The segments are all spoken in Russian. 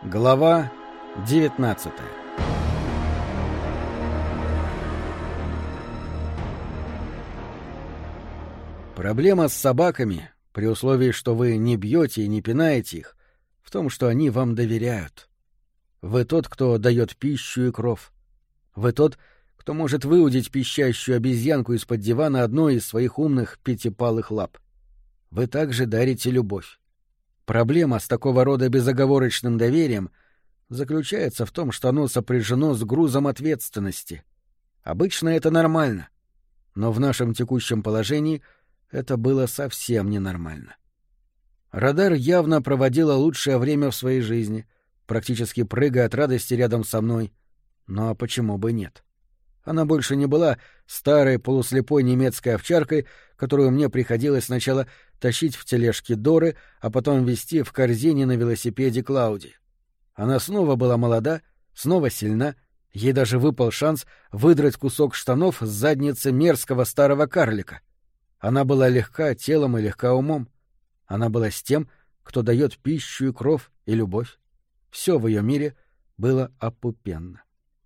Глава 19. Проблема с собаками, при условии, что вы не бьете и не пинаете их, в том, что они вам доверяют. Вы тот, кто дает пищу и кров. Вы тот, кто может выудить пищащую обезьянку из-под дивана одной из своих умных пятипалых лап. Вы также дарите любовь. Проблема с такого рода безоговорочным доверием заключается в том, что оно сопряжено с грузом ответственности. Обычно это нормально, но в нашем текущем положении это было совсем ненормально. Радар явно проводила лучшее время в своей жизни, практически прыгая от радости рядом со мной. Но почему бы нет? Она больше не была старой полуслепой немецкой овчаркой, которую мне приходилось сначала тащить в тележке Доры, а потом везти в корзине на велосипеде Клауди. Она снова была молода, снова сильна, ей даже выпал шанс выдрать кусок штанов с задницы мерзкого старого карлика. Она была легка телом и легка умом. Она была с тем, кто дает пищу и кров и любовь. Все в ее мире было опупенно.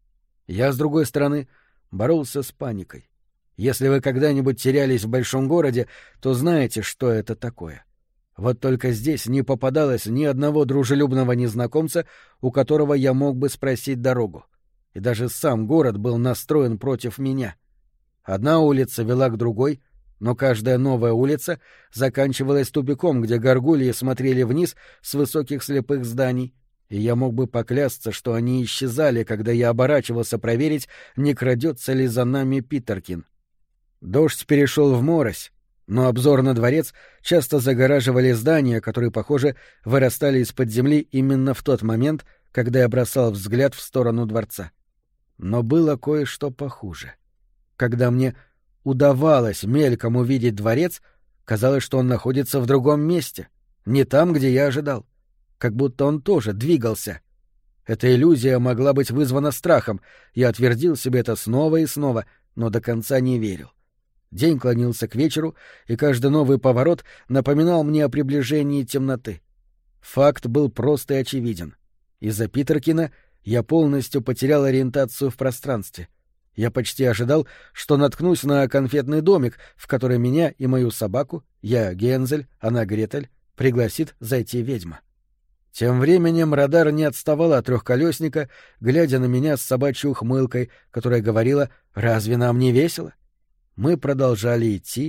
Я, с другой стороны, боролся с паникой. Если вы когда-нибудь терялись в большом городе, то знаете, что это такое. Вот только здесь не попадалось ни одного дружелюбного незнакомца, у которого я мог бы спросить дорогу. И даже сам город был настроен против меня. Одна улица вела к другой, но каждая новая улица заканчивалась тупиком, где горгульи смотрели вниз с высоких слепых зданий, и я мог бы поклясться, что они исчезали, когда я оборачивался проверить, не крадется ли за нами Питеркин. Дождь перешел в морось, но обзор на дворец часто загораживали здания, которые, похоже, вырастали из-под земли именно в тот момент, когда я бросал взгляд в сторону дворца. Но было кое-что похуже. Когда мне удавалось мельком увидеть дворец, казалось, что он находится в другом месте, не там, где я ожидал. Как будто он тоже двигался. Эта иллюзия могла быть вызвана страхом. Я твердил себе это снова и снова, но до конца не верил. День клонился к вечеру, и каждый новый поворот напоминал мне о приближении темноты. Факт был прост и очевиден. Из-за Питеркина я полностью потерял ориентацию в пространстве. Я почти ожидал, что наткнусь на конфетный домик, в который меня и мою собаку, я Гензель, она Гретель, пригласит зайти ведьма. Тем временем Радар не отставал от трехколесника, глядя на меня с собачьей ухмылкой, которая говорила: «Разве нам не весело?» Мы продолжали идти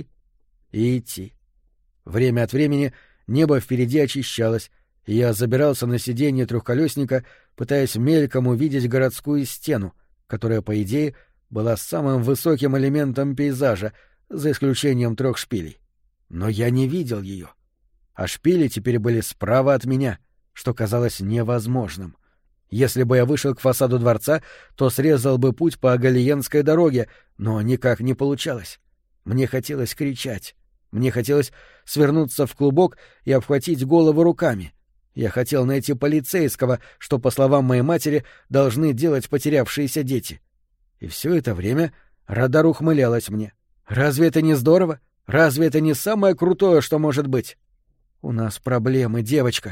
и идти. Время от времени небо впереди очищалось, и я забирался на сиденье трехколесника, пытаясь мельком увидеть городскую стену, которая, по идее, была самым высоким элементом пейзажа, за исключением 3 шпилей. Но я не видел ее. А шпили теперь были справа от меня, что казалось невозможным. Если бы я вышел к фасаду дворца, то срезал бы путь по Галиенской дороге, но никак не получалось. Мне хотелось кричать. Мне хотелось свернуться в клубок и обхватить голову руками. Я хотел найти полицейского, что, по словам моей матери, должны делать потерявшиеся дети. И все это время Радар ухмылялась мне. «Разве это не здорово? Разве это не самое крутое, что может быть?» «У нас проблемы, девочка».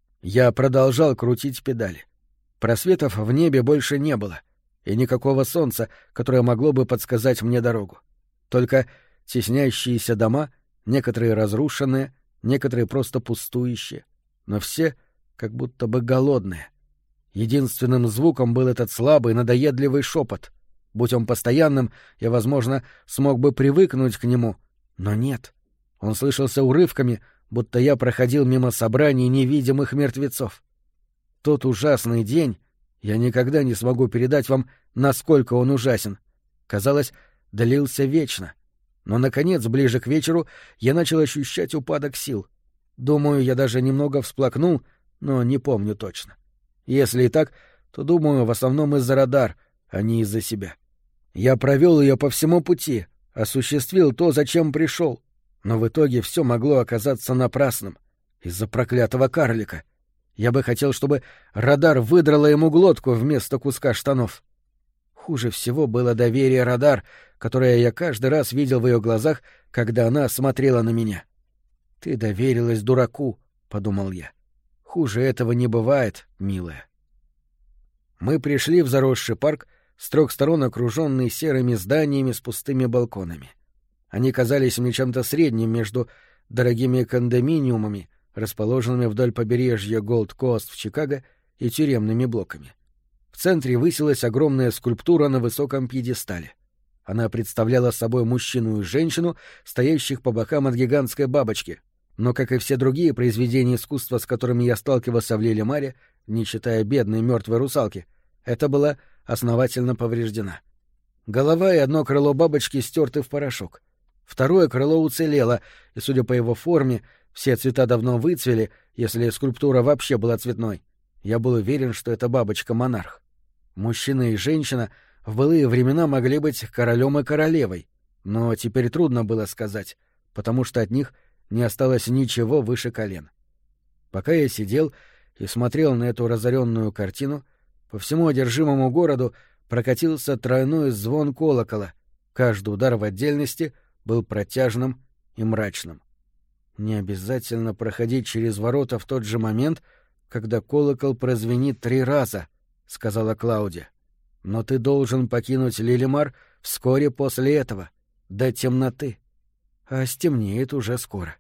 Я продолжал крутить педали. Просветов в небе больше не было, и никакого солнца, которое могло бы подсказать мне дорогу. Только теснящиеся дома, некоторые разрушенные, некоторые просто пустующие, но все как будто бы голодные. Единственным звуком был этот слабый, надоедливый шепот. Будь он постоянным, я, возможно, смог бы привыкнуть к нему, но нет. Он слышался урывками, будто я проходил мимо собраний невидимых мертвецов. Тот ужасный день, я никогда не смогу передать вам, насколько он ужасен. Казалось, длился вечно. Но, наконец, ближе к вечеру я начал ощущать упадок сил. Думаю, я даже немного всплакнул, но не помню точно. Если и так, то, думаю, в основном из-за Радар, а не из-за себя. Я провел ее по всему пути, осуществил то, зачем пришел, но в итоге все могло оказаться напрасным. Из-за проклятого карлика. Я бы хотел, чтобы Радар выдрала ему глотку вместо куска штанов. Хуже всего было доверие Радар, которое я каждый раз видел в ее глазах, когда она смотрела на меня. «Ты доверилась дураку», — подумал я. Хуже этого не бывает, милая. Мы пришли в заросший парк, с 3 сторон окруженный серыми зданиями с пустыми балконами. Они казались мне чем-то средним между дорогими кондоминиумами, расположенными вдоль побережья Голд-Кост в Чикаго, и тюремными блоками. В центре высилась огромная скульптура на высоком пьедестале. Она представляла собой мужчину и женщину, стоящих по бокам от гигантской бабочки, но, как и все другие произведения искусства, с которыми я сталкивался в Лилимаре, не считая бедной мертвой русалки, это была основательно повреждена. Голова и одно крыло бабочки стерты в порошок. Второе крыло уцелело, и, судя по его форме, все цвета давно выцвели, если скульптура вообще была цветной. Я был уверен, что это бабочка-монарх. Мужчина и женщина в былые времена могли быть королем и королевой, но теперь трудно было сказать, потому что от них не осталось ничего выше колен. Пока я сидел и смотрел на эту разоренную картину, по всему одержимому городу прокатился тройной звон колокола, каждый удар в отдельности был протяжным и мрачным. Не обязательно проходить через ворота в тот же момент, когда колокол прозвенит 3 раза, — сказала Клаудия. Но ты должен покинуть Лилимар вскоре после этого, до темноты. А стемнеет уже скоро.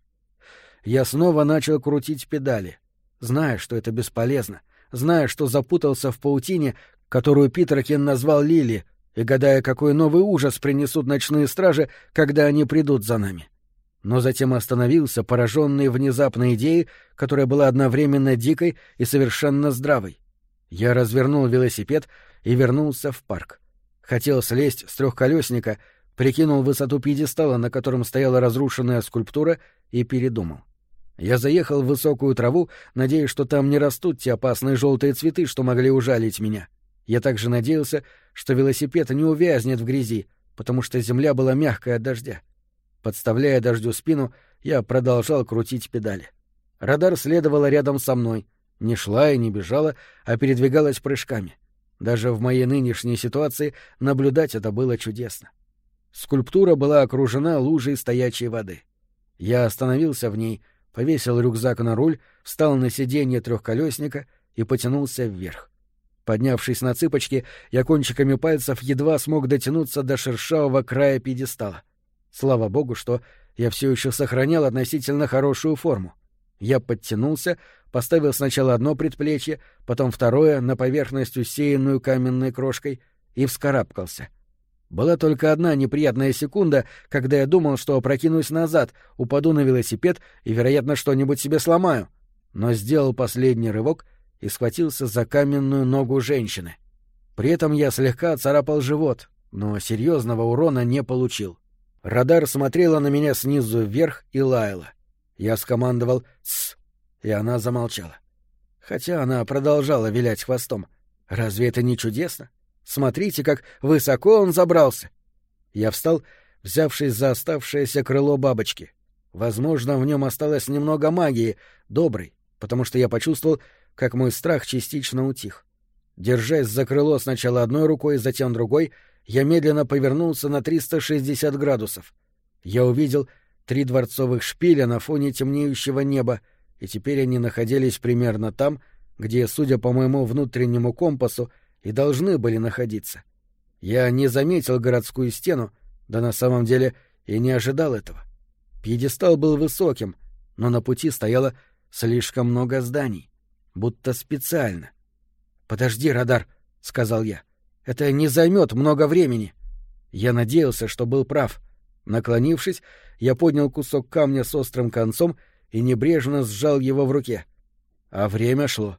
Я снова начал крутить педали, зная, что это бесполезно, зная, что запутался в паутине, которую Питеркин назвал Лили, и гадая, какой новый ужас принесут ночные стражи, когда они придут за нами. Но затем остановился, пораженный внезапной идеей, которая была одновременно дикой и совершенно здравой. Я развернул велосипед и вернулся в парк. Хотел слезть с трехколесника, прикинул высоту пьедестала, на котором стояла разрушенная скульптура, и передумал. Я заехал в высокую траву, надеясь, что там не растут те опасные желтые цветы, что могли ужалить меня. Я также надеялся, что велосипед не увязнет в грязи, потому что земля была мягкая от дождя. Подставляя дождю спину, я продолжал крутить педали. Радар следовала рядом со мной, не шла и не бежала, а передвигалась прыжками. Даже в моей нынешней ситуации наблюдать это было чудесно. Скульптура была окружена лужей стоячей воды. Я остановился в ней, повесил рюкзак на руль, встал на сиденье трехколесника и потянулся вверх. Поднявшись на цыпочки, я кончиками пальцев едва смог дотянуться до шершавого края пьедестала. Слава богу, что я все еще сохранял относительно хорошую форму. Я подтянулся, поставил сначала одно предплечье, потом второе на поверхность, усеянную каменной крошкой, и вскарабкался. Была только одна неприятная секунда, когда я думал, что опрокинусь назад, упаду на велосипед и, вероятно, что-нибудь себе сломаю. Но сделал последний рывок и схватился за каменную ногу женщины. При этом я слегка царапал живот, но серьезного урона не получил. Радар смотрела на меня снизу вверх и лаяла. Я скомандовал «Тсс», и она замолчала. Хотя она продолжала вилять хвостом. Разве это не чудесно? Смотрите, как высоко он забрался. Я встал, взявшись за оставшееся крыло бабочки. Возможно, в нем осталось немного магии, доброй, потому что я почувствовал, как мой страх частично утих. Держась за крыло сначала одной рукой, затем другой, я медленно повернулся на 360 градусов. Я увидел 3 дворцовых шпиля на фоне темнеющего неба, и теперь они находились примерно там, где, судя по моему внутреннему компасу, и должны были находиться. Я не заметил городскую стену, да на самом деле и не ожидал этого. Пьедестал был высоким, но на пути стояло слишком много зданий, будто специально. «Подожди, Радар», — сказал я. «Это не займет много времени». Я надеялся, что был прав. Наклонившись, я поднял кусок камня с острым концом и небрежно сжал его в руке. А время шло.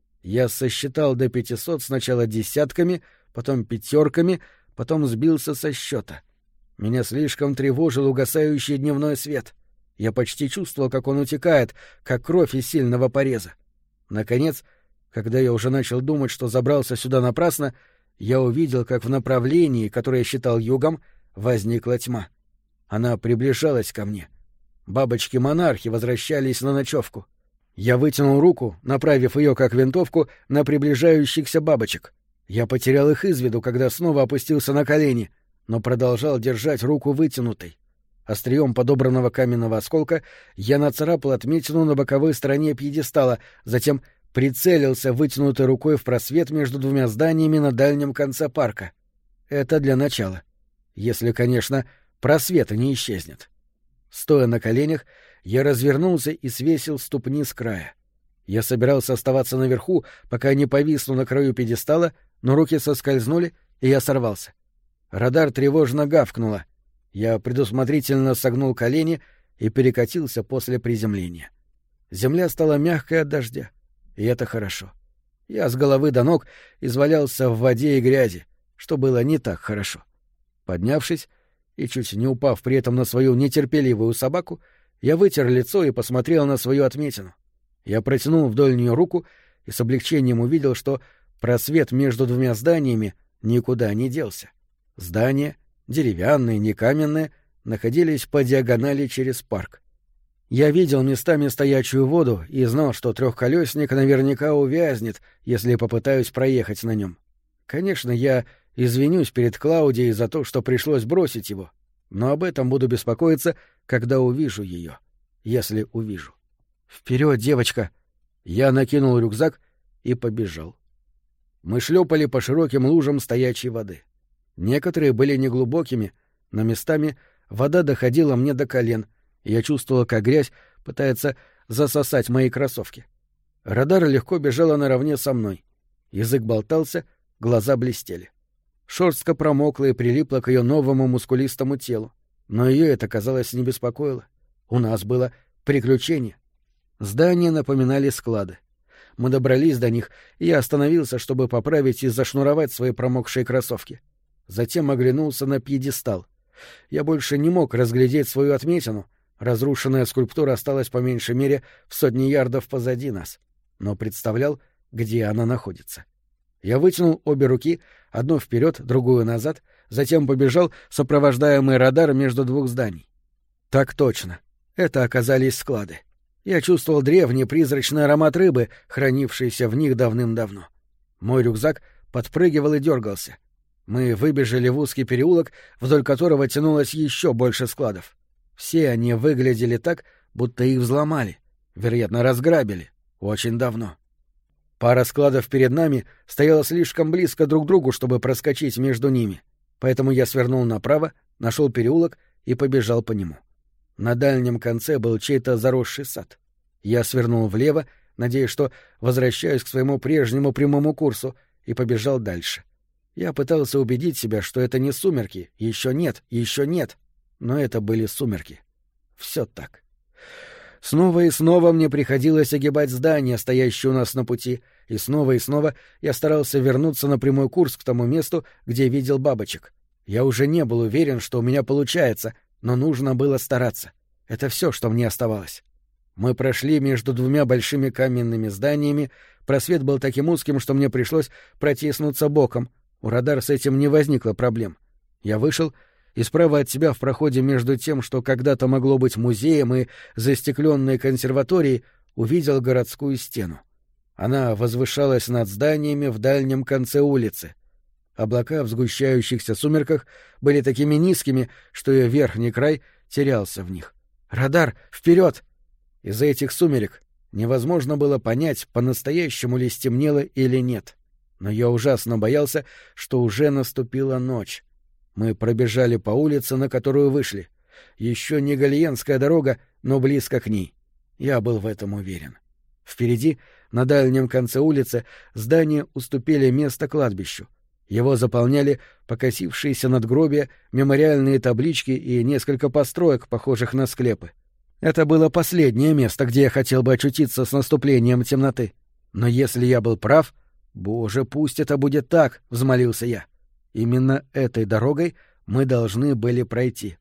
Я сосчитал до 500 сначала десятками, потом пятерками, потом сбился со счета. Меня слишком тревожил угасающий дневной свет. Я почти чувствовал, как он утекает, как кровь из сильного пореза. Наконец, когда я уже начал думать, что забрался сюда напрасно, я увидел, как в направлении, которое я считал югом, возникла тьма. Она приближалась ко мне. Бабочки-монархи возвращались на ночевку. Я вытянул руку, направив ее как винтовку на приближающихся бабочек. Я потерял их из виду, когда снова опустился на колени, но продолжал держать руку вытянутой. Острием подобранного каменного осколка я нацарапал отметину на боковой стороне пьедестала, затем прицелился вытянутой рукой в просвет между двумя зданиями на дальнем конце парка. Это для начала. Если, конечно, просвет не исчезнет. Стоя на коленях, я развернулся и свесил ступни с края. Я собирался оставаться наверху, пока не повисну на краю пьедестала, но руки соскользнули, и я сорвался. Радар тревожно гавкнуло. Я предусмотрительно согнул колени и перекатился после приземления. Земля стала мягкой от дождя, и это хорошо. Я с головы до ног извалялся в воде и грязи, что было не так хорошо. Поднявшись и чуть не упав при этом на свою нетерпеливую собаку, я вытер лицо и посмотрел на свою отметину. Я протянул вдоль нее руку и с облегчением увидел, что просвет между двумя зданиями никуда не делся. Здания, деревянные, не каменные, находились по диагонали через парк. Я видел местами стоячую воду и знал, что трехколесник наверняка увязнет, если попытаюсь проехать на нем. Конечно, я извинюсь перед Клаудией за то, что пришлось бросить его, но об этом буду беспокоиться, когда увижу ее, если увижу. «Вперед, девочка!» Я накинул рюкзак и побежал. Мы шлепали по широким лужам стоячей воды. Некоторые были неглубокими, но местами вода доходила мне до колен, и я чувствовал, как грязь пытается засосать мои кроссовки. Радар легко бежала наравне со мной. Язык болтался, глаза блестели. Шерстка промокла и прилипла к ее новому мускулистому телу, но ее это, казалось, не беспокоило. У нас было приключение. Здания напоминали склады. Мы добрались до них, и я остановился, чтобы поправить и зашнуровать свои промокшие кроссовки. Затем оглянулся на пьедестал. Я больше не мог разглядеть свою отметину. Разрушенная скульптура осталась по меньшей мере в 100 ярдов позади нас, но представлял, где она находится. Я вытянул обе руки, одну вперед, другую назад, затем побежал, сопровождаемый радар между двух зданий. Так точно. Это оказались склады. Я чувствовал древний призрачный аромат рыбы, хранившийся в них давным-давно. Мой рюкзак подпрыгивал и дергался. Мы выбежали в узкий переулок, вдоль которого тянулось еще больше складов. Все они выглядели так, будто их взломали, вероятно, разграбили, очень давно. Пара складов перед нами стояла слишком близко друг к другу, чтобы проскочить между ними, поэтому я свернул направо, нашел переулок и побежал по нему. На дальнем конце был чей-то заросший сад. Я свернул влево, надеясь, что возвращаюсь к своему прежнему прямому курсу, и побежал дальше. Я пытался убедить себя, что это не сумерки, еще нет, но это были сумерки. Все так. Снова и снова мне приходилось огибать здания, стоящие у нас на пути, и снова я старался вернуться на прямой курс к тому месту, где видел бабочек. Я уже не был уверен, что у меня получается, но нужно было стараться. Это все, что мне оставалось. Мы прошли между двумя большими каменными зданиями, просвет был таким узким, что мне пришлось протиснуться боком. У радара с этим не возникло проблем. Я вышел, и справа от себя в проходе между тем, что когда-то могло быть музеем, и застекленной консерваторией, увидел городскую стену. Она возвышалась над зданиями в дальнем конце улицы. Облака в сгущающихся сумерках были такими низкими, что ее верхний край терялся в них. «Радар! Вперед!» Из-за этих сумерек невозможно было понять, по-настоящему ли стемнело или нет. Но я ужасно боялся, что уже наступила ночь. Мы пробежали по улице, на которую вышли. Еще не Галиенская дорога, но близко к ней. Я был в этом уверен. Впереди, на дальнем конце улицы, здания уступили место кладбищу. Его заполняли покосившиеся надгробия, мемориальные таблички и несколько построек, похожих на склепы. Это было последнее место, где я хотел бы очутиться с наступлением темноты. Но если я был прав... «Боже, пусть это будет так!» — взмолился я. Именно этой дорогой мы должны были пройти.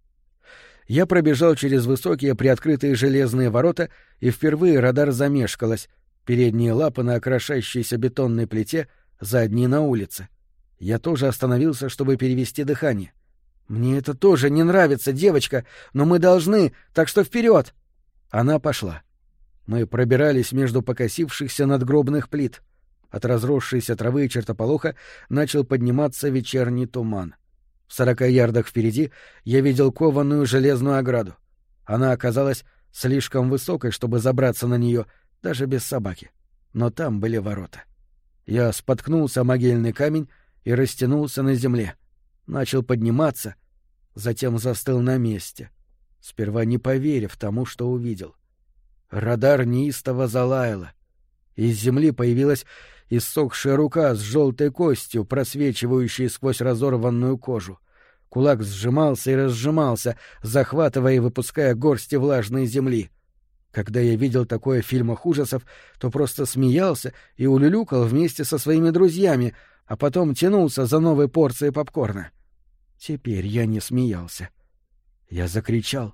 Я пробежал через высокие приоткрытые железные ворота, и впервые радар замешкалась, передние лапы на окрошающейся бетонной плите, задние на улице. Я тоже остановился, чтобы перевести дыхание. «Мне это тоже не нравится, девочка, но мы должны, так что вперед!» Она пошла. Мы пробирались между покосившихся надгробных плит. От разросшейся травы и чертополоха начал подниматься вечерний туман. В 40 ярдах впереди я видел кованую железную ограду. Она оказалась слишком высокой, чтобы забраться на нее, даже без собаки. Но там были ворота. Я споткнулся о могильный камень и растянулся на земле. Начал подниматься, затем застыл на месте, сперва не поверив тому, что увидел. Радар неистово залаяла. Из земли появилась иссохшая рука с желтой костью, просвечивающей сквозь разорванную кожу. Кулак сжимался и разжимался, захватывая и выпуская горсти влажной земли. Когда я видел такое в фильмах ужасов, то просто смеялся и улюлюкал вместе со своими друзьями, а потом тянулся за новой порцией попкорна. Теперь я не смеялся. Я закричал,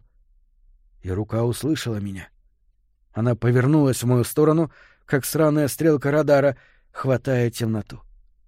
и рука услышала меня. Она повернулась в мою сторону, как сраная стрелка радара, хватая темноту.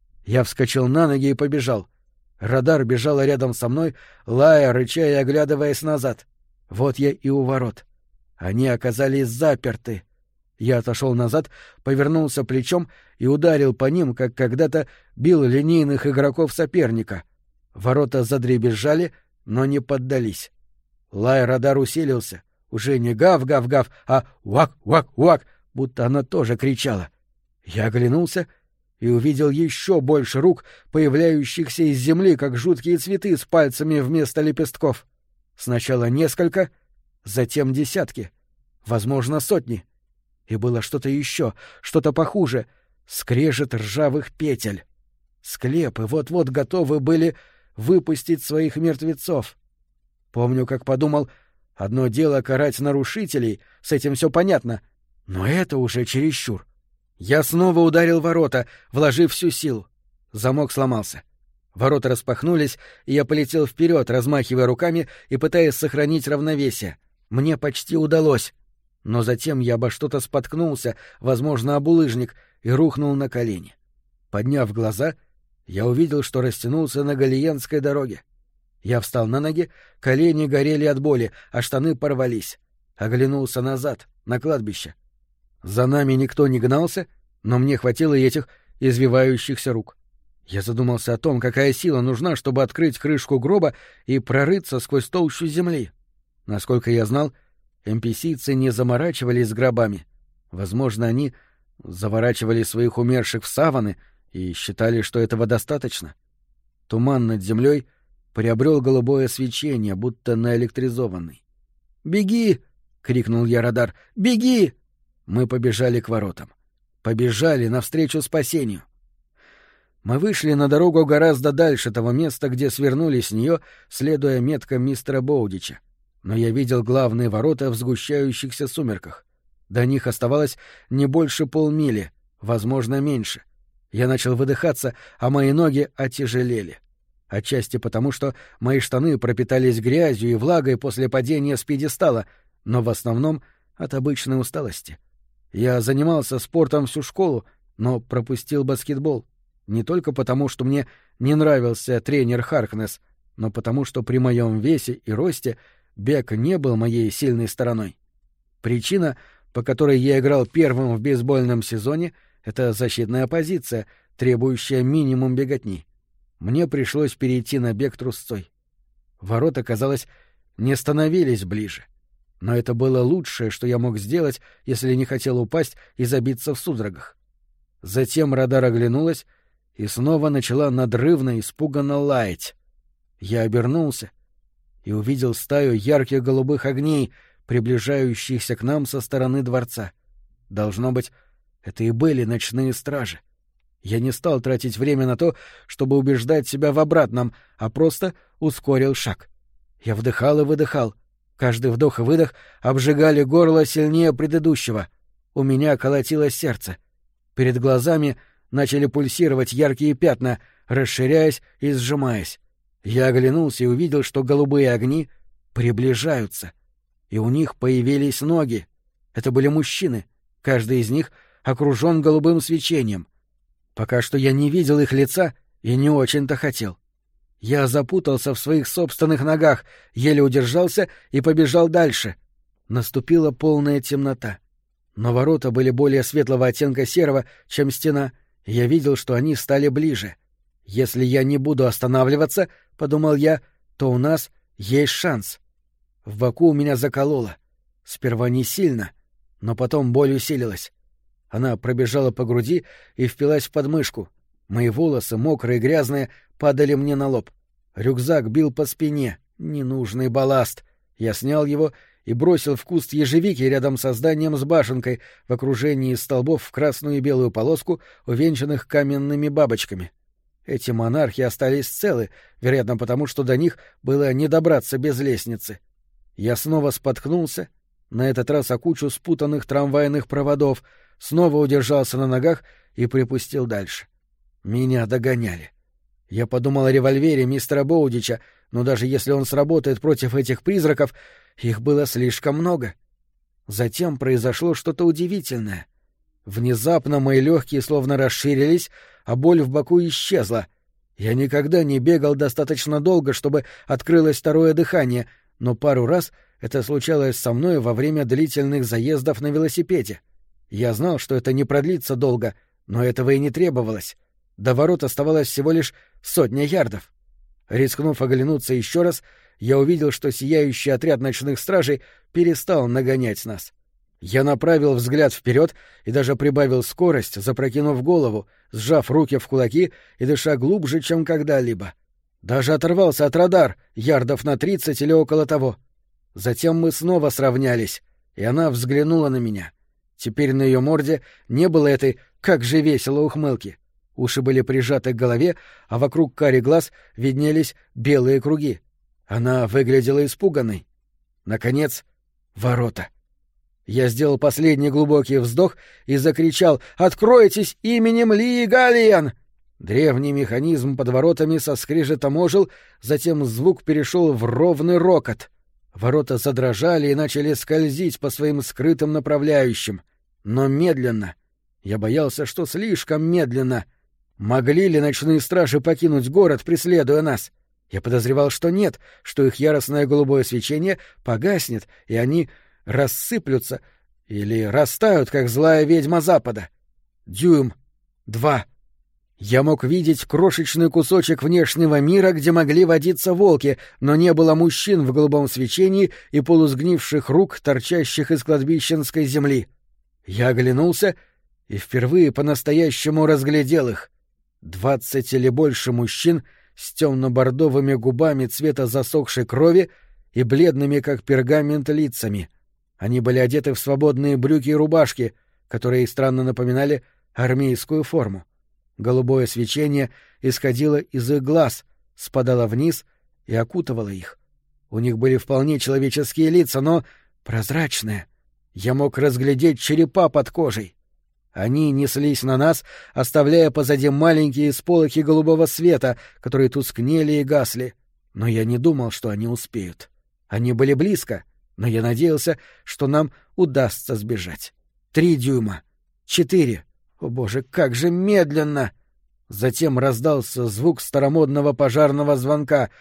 Я вскочил на ноги и побежал. Радар бежала рядом со мной, лая, рыча и оглядываясь назад. Вот я и у ворот. Они оказались заперты. Я отошел назад, повернулся плечом и ударил по ним, как когда-то бил линейных игроков соперника. Ворота задребезжали, но не поддались. Лай радар усилился. Уже не гав-гав-гав, а уак-уак-уак, будто она тоже кричала. Я оглянулся и увидел еще больше рук, появляющихся из земли, как жуткие цветы с пальцами вместо лепестков. Сначала несколько, затем десятки, возможно, сотни. И было что-то еще, что-то похуже — скрежет ржавых петель. Склепы вот-вот готовы были выпустить своих мертвецов. Помню, как подумал, одно дело карать нарушителей, с этим все понятно, но это уже чересчур. Я снова ударил ворота, вложив всю силу. Замок сломался. Ворота распахнулись, и я полетел вперед, размахивая руками и пытаясь сохранить равновесие. Мне почти удалось. Но затем я обо что-то споткнулся, возможно, об булыжник, и рухнул на колени. Подняв глаза, я увидел, что растянулся на Галиенской дороге. Я встал на ноги, колени горели от боли, а штаны порвались. Оглянулся назад, на кладбище. За нами никто не гнался, но мне хватило и этих извивающихся рук. Я задумался о том, какая сила нужна, чтобы открыть крышку гроба и прорыться сквозь толщу земли. Насколько я знал, NPC-цы не заморачивались с гробами. Возможно, они заворачивали своих умерших в саваны и считали, что этого достаточно. Туман над землей приобрел голубое свечение, будто наэлектризованный. «Беги!» — крикнул я радар. «Беги!» Мы побежали к воротам. Побежали навстречу спасению. Мы вышли на дорогу гораздо дальше того места, где свернули с нее, следуя меткам мистера Боудича. Но я видел главные ворота в сгущающихся сумерках. До них оставалось не больше полмили, возможно, меньше. Я начал выдыхаться, а мои ноги отяжелели. Отчасти потому, что мои штаны пропитались грязью и влагой после падения с пьедестала, но в основном от обычной усталости. Я занимался спортом всю школу, но пропустил баскетбол. Не только потому, что мне не нравился тренер Харкнесс, но потому, что при моем весе и росте бег не был моей сильной стороной. Причина, по которой я играл первым в бейсбольном сезоне, — это защитная позиция, требующая минимум беготни. Мне пришлось перейти на бег трусцой. Ворота, казалось, не становились ближе. Но это было лучшее, что я мог сделать, если не хотел упасть и забиться в судорогах. Затем радар оглянулась и снова начала надрывно, испуганно лаять. Я обернулся и увидел стаю ярких голубых огней, приближающихся к нам со стороны дворца. Должно быть, это и были ночные стражи. Я не стал тратить время на то, чтобы убеждать себя в обратном, а просто ускорил шаг. Я вдыхал и выдыхал. Каждый вдох и выдох обжигали горло сильнее предыдущего. У меня колотилось сердце. Перед глазами начали пульсировать яркие пятна, расширяясь и сжимаясь. Я оглянулся и увидел, что голубые огни приближаются. И у них появились ноги. Это были мужчины. Каждый из них окружен голубым свечением. Пока что я не видел их лица и не очень-то хотел. Я запутался в своих собственных ногах, еле удержался и побежал дальше. Наступила полная темнота. Но ворота были более светлого оттенка серого, чем стена, и я видел, что они стали ближе. Если я не буду останавливаться, — подумал я, — то у нас есть шанс. В боку у меня закололо. Сперва не сильно, но потом боль усилилась. Она пробежала по груди и впилась в подмышку. Мои волосы, мокрые и грязные, падали мне на лоб. Рюкзак бил по спине. Ненужный балласт. Я снял его и бросил в куст ежевики рядом со зданием с башенкой в окружении столбов в красную и белую полоску, увенчанных каменными бабочками. Эти монархи остались целы, вероятно, потому что до них было не добраться без лестницы. Я снова споткнулся, на этот раз о кучу спутанных трамвайных проводов, снова удержался на ногах и припустил дальше. Меня догоняли. Я подумал о револьвере мистера Боудича, но даже если он сработает против этих призраков, их было слишком много. Затем произошло что-то удивительное. Внезапно мои легкие словно расширились, а боль в боку исчезла. Я никогда не бегал достаточно долго, чтобы открылось второе дыхание, но пару раз это случалось со мной во время длительных заездов на велосипеде. Я знал, что это не продлится долго, но этого и не требовалось. До ворот оставалось всего лишь 100 ярдов. Рискнув оглянуться еще раз, я увидел, что сияющий отряд ночных стражей перестал нагонять нас. Я направил взгляд вперед и даже прибавил скорость, запрокинув голову, сжав руки в кулаки и дыша глубже, чем когда-либо. Даже оторвался от радар, ярдов на 30 или около того. Затем мы снова сравнялись, и она взглянула на меня. Теперь на ее морде не было этой «как же весело» ухмылки. Уши были прижаты к голове, а вокруг карих глаз виднелись белые круги. Она выглядела испуганной. Наконец, ворота. Я сделал последний глубокий вздох и закричал: «Откройтесь именем Лии Галлиен!» Древний механизм под воротами со скрежетом ожил, затем звук перешел в ровный рокот. Ворота задрожали и начали скользить по своим скрытым направляющим. Но медленно. Я боялся, что слишком медленно. Могли ли ночные стражи покинуть город, преследуя нас? Я подозревал, что нет, что их яростное голубое свечение погаснет, и они рассыплются или растают, как злая ведьма Запада. Дюйм. 2. Я мог видеть крошечный кусочек внешнего мира, где могли водиться волки, но не было мужчин в голубом свечении и полусгнивших рук, торчащих из кладбищенской земли. Я оглянулся и впервые по-настоящему разглядел их. 20 или больше мужчин с темно-бордовыми губами цвета засохшей крови и бледными, как пергамент, лицами. Они были одеты в свободные брюки и рубашки, которые странно напоминали армейскую форму. Голубое свечение исходило из их глаз, спадало вниз и окутывало их. У них были вполне человеческие лица, но прозрачные. Я мог разглядеть черепа под кожей. Они неслись на нас, оставляя позади маленькие сполохи голубого света, которые тускнели и гасли. Но я не думал, что они успеют. Они были близко, но я надеялся, что нам удастся сбежать. 3 дюйма. 4. О, боже, как же медленно! Затем раздался звук старомодного пожарного звонка.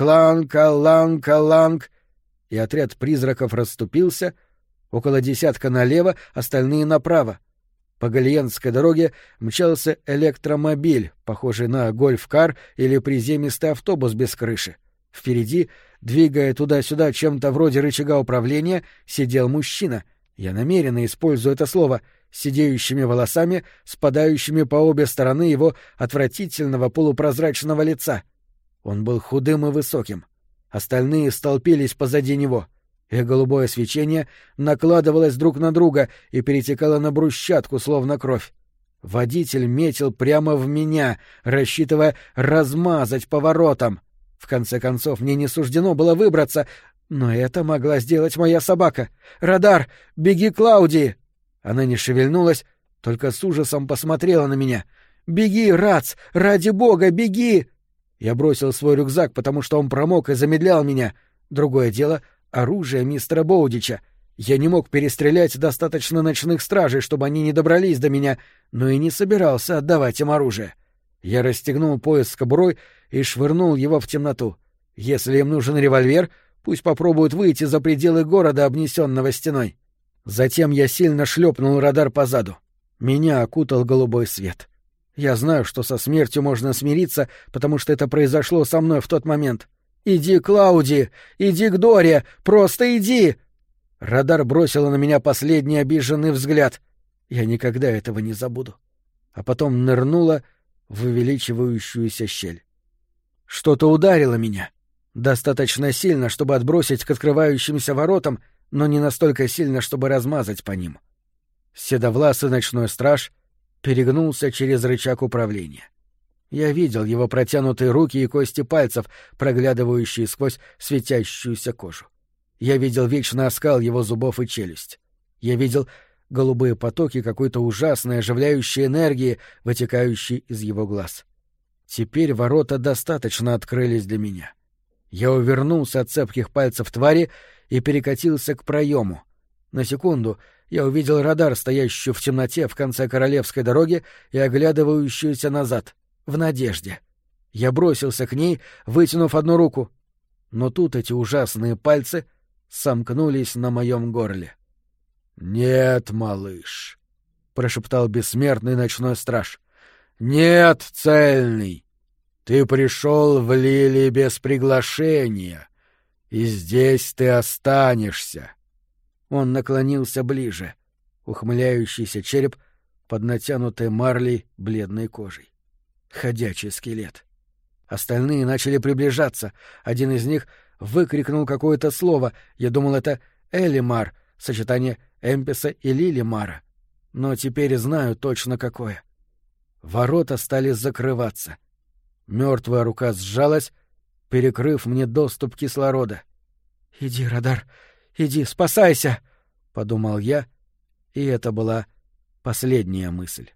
Кланг-каланг-каланг. И отряд призраков расступился. Около десятка налево, остальные направо. По Галлиенской дороге мчался электромобиль, похожий на гольф-кар или приземистый автобус без крыши. Впереди, двигая туда-сюда чем-то вроде рычага управления, сидел мужчина. Я намеренно использую это слово, с сидеющими волосами, спадающими по обе стороны его отвратительного полупрозрачного лица. Он был худым и высоким. Остальные столпились позади него. Их голубое свечение накладывалось друг на друга и перетекало на брусчатку, словно кровь. Водитель метил прямо в меня, рассчитывая размазать поворотом. В конце концов, мне не суждено было выбраться, но это могла сделать моя собака. «Радар! Беги, Клаудии!» Она не шевельнулась, только с ужасом посмотрела на меня. «Беги, Рац! Ради бога, беги!» Я бросил свой рюкзак, потому что он промок и замедлял меня. Другое дело — оружие мистера Боудича. Я не мог перестрелять достаточно ночных стражей, чтобы они не добрались до меня, но и не собирался отдавать им оружие. Я расстегнул пояс с кобурой и швырнул его в темноту. Если им нужен револьвер, пусть попробуют выйти за пределы города, обнесенного стеной. Затем я сильно шлепнул радар по заду. Меня окутал голубой свет. Я знаю, что со смертью можно смириться, потому что это произошло со мной в тот момент. Иди, Клауди! Иди к Доре! Просто иди!» Радар бросила на меня последний обиженный взгляд. Я никогда этого не забуду. А потом нырнула в увеличивающуюся щель. Что-то ударило меня. Достаточно сильно, чтобы отбросить к открывающимся воротам, но не настолько сильно, чтобы размазать по ним. Седовласый ночной страж перегнулся через рычаг управления. Я видел его протянутые руки и кости пальцев, проглядывающие сквозь светящуюся кожу. Я видел вечный оскал его зубов и челюсть. Я видел голубые потоки какой-то ужасной оживляющей энергии, вытекающей из его глаз. Теперь ворота достаточно открылись для меня. Я увернулся от цепких пальцев твари и перекатился к проему. На секунду я увидел радар, стоящую в темноте в конце королевской дороги и оглядывающуюся назад, в надежде. Я бросился к ней, вытянув одну руку. Но тут эти ужасные пальцы сомкнулись на моем горле. «Нет, малыш», — прошептал бессмертный ночной страж. «Нет, цельный. Ты пришел в Лили без приглашения, и здесь ты останешься». Он наклонился ближе, ухмыляющийся череп под натянутой марлей бледной кожей. Ходячий скелет. Остальные начали приближаться. Один из них выкрикнул какое-то слово. Я думал, это Элимар, сочетание Эмписа и Лилимара. Но теперь знаю точно какое. Ворота стали закрываться. Мертвая рука сжалась, перекрыв мне доступ кислорода. «Иди, Радар, иди, спасайся!» — подумал я, и это была последняя мысль.